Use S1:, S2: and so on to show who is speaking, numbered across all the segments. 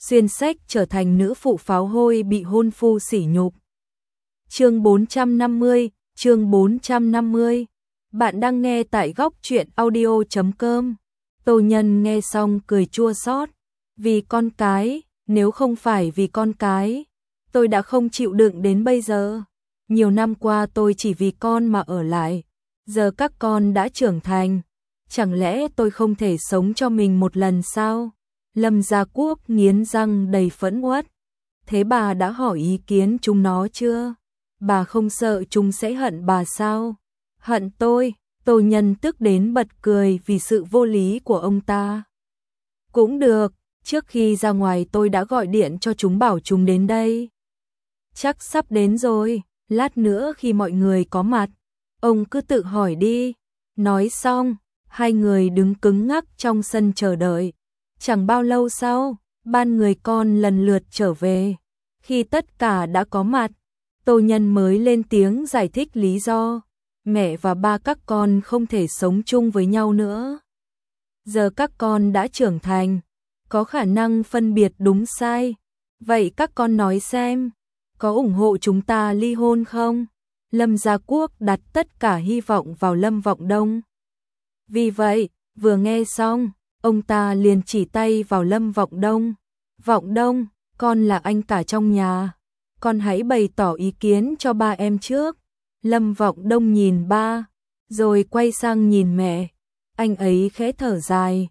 S1: xuyên sách trở thành nữ phụ pháo hôi bị hôn phu sỉ nhục. Chương 450, chương 450. Bạn đang nghe tại góc truyện audio.com. Tô Nhân nghe xong cười chua xót. Vì con cái, nếu không phải vì con cái, tôi đã không chịu đựng đến bây giờ. Nhiều năm qua tôi chỉ vì con mà ở lại. Giờ các con đã trưởng thành, chẳng lẽ tôi không thể sống cho mình một lần sao? Lâm Gia Quốc nghiến răng đầy phẫn uất. Thế bà đã hỏi ý kiến chúng nó chưa? Bà không sợ chúng sẽ hận bà sao? Hận tôi? Tô Nhân tức đến bật cười vì sự vô lý của ông ta. Cũng được, trước khi ra ngoài tôi đã gọi điện cho chúng bảo chúng đến đây. Chắc sắp đến rồi, lát nữa khi mọi người có mặt, ông cứ tự hỏi đi. Nói xong, hai người đứng cứng ngắc trong sân chờ đợi. Chẳng bao lâu sau, ban người con lần lượt trở về. Khi tất cả đã có mặt, Tô Nhân mới lên tiếng giải thích lý do. Mẹ và ba các con không thể sống chung với nhau nữa. Giờ các con đã trưởng thành, có khả năng phân biệt đúng sai. Vậy các con nói xem, có ủng hộ chúng ta ly hôn không? Lâm Gia Quốc đặt tất cả hy vọng vào Lâm Vọng Đông. Vì vậy, vừa nghe xong, ông ta liền chỉ tay vào Lâm Vọng Đông. Vọng Đông, con là anh cả trong nhà. Con hãy bày tỏ ý kiến cho ba em trước. Lâm Vọng Đông nhìn ba, rồi quay sang nhìn mẹ. Anh ấy khẽ thở dài.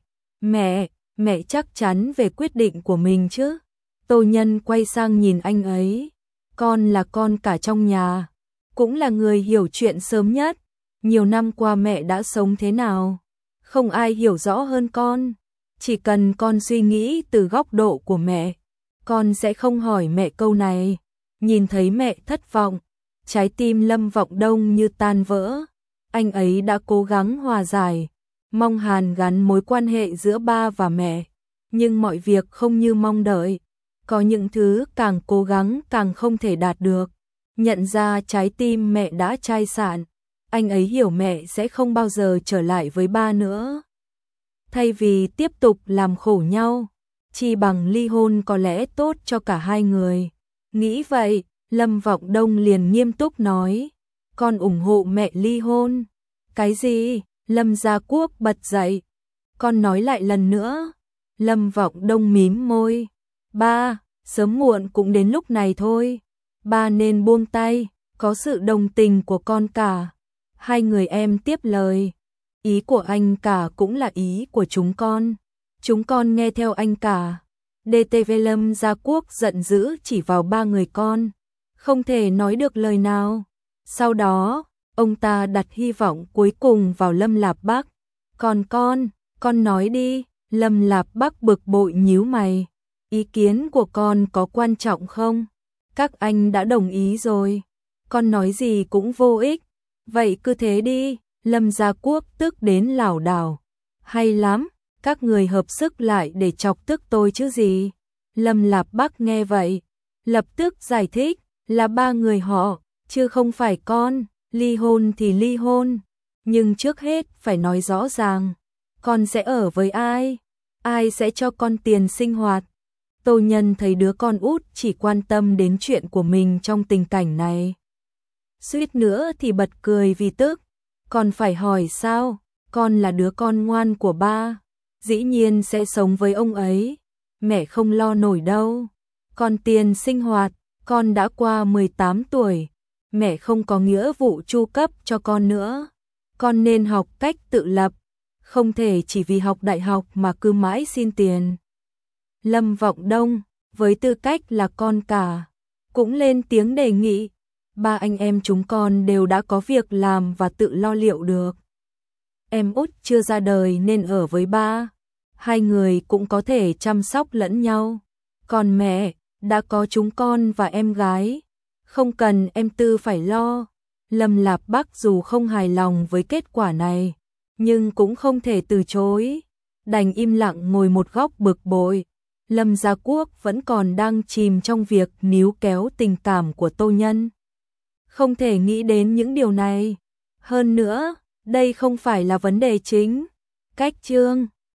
S1: Mẹ chắc chắn về quyết định của mình chứ? Tô Nhân quay sang nhìn anh ấy. Con là con cả trong nhà, cũng là người hiểu chuyện sớm nhất. Nhiều năm qua mẹ đã sống thế nào? Không ai hiểu rõ hơn con. Chỉ cần con suy nghĩ từ góc độ của mẹ, con sẽ không hỏi mẹ câu này. Nhìn thấy mẹ thất vọng, trái tim Lâm Vọng Đông như tan vỡ. Anh ấy đã cố gắng hòa giải, mong hàn gắn mối quan hệ giữa ba và mẹ. Nhưng mọi việc không như mong đợi. Có những thứ càng cố gắng càng không thể đạt được. Nhận ra trái tim mẹ đã chai sạn, anh ấy hiểu mẹ sẽ không bao giờ trở lại với ba nữa. Thay vì tiếp tục làm khổ nhau, chi bằng ly hôn có lẽ tốt cho cả hai người. Nghĩ vậy, Lâm Vọng Đông liền nghiêm túc nói, con ủng hộ mẹ ly hôn. Cái gì? Lâm Gia Quốc bật dậy. Con nói lại lần nữa. Lâm Vọng Đông mím môi. Ba, sớm muộn cũng đến lúc này thôi. Ba nên buông tay, có sự đồng tình của con cả. Hai người em tiếp lời. Ý của anh cả cũng là ý của chúng con. Chúng con nghe theo anh cả. DTV Lâm Gia Quốc giận dữ chỉ vào ba người con. Không thể nói được lời nào. Sau đó, ông ta đặt hy vọng cuối cùng vào Lâm Lạp Bắc. Còn con nói đi. Lâm Lạp Bắc bực bội nhíu mày. Ý kiến của con có quan trọng không? Các anh đã đồng ý rồi. Con nói gì cũng vô ích. Vậy cứ thế đi. Lâm Gia Quốc tức đến lảo đảo. Hay lắm, các người hợp sức lại để chọc tức tôi chứ gì. Lâm Lạp Bắc nghe vậy, lập tức giải thích, là ba người họ, chứ không phải con. Ly hôn thì ly hôn, nhưng trước hết phải nói rõ ràng, con sẽ ở với ai? Ai sẽ cho con tiền sinh hoạt? Tô Nhân thấy đứa con út chỉ quan tâm đến chuyện của mình trong tình cảnh này. Suýt nữa thì bật cười vì tức. Còn phải hỏi sao? Con là đứa con ngoan của ba, dĩ nhiên sẽ sống với ông ấy. Mẹ không lo nổi đâu. Còn tiền sinh hoạt, con đã qua 18 tuổi. Mẹ không có nghĩa vụ chu cấp cho con nữa. Con nên học cách tự lập, không thể chỉ vì học đại học mà cứ mãi xin tiền. Lâm Vọng Đông, với tư cách là con cả, cũng lên tiếng đề nghị. Ba anh em chúng con đều đã có việc làm và tự lo liệu được. Em út chưa ra đời nên ở với ba. Hai người cũng có thể chăm sóc lẫn nhau. Còn mẹ, đã có chúng con và em gái. Không cần em Tư phải lo. Lâm Lạp Bắc dù không hài lòng với kết quả này, nhưng cũng không thể từ chối. Đành im lặng ngồi một góc bực bội. Lâm Gia Quốc vẫn còn đang chìm trong việc níu kéo tình cảm của Tô Nhân. Không thể nghĩ đến những điều này. Hơn nữa, đây không phải là vấn đề chính. Cách chương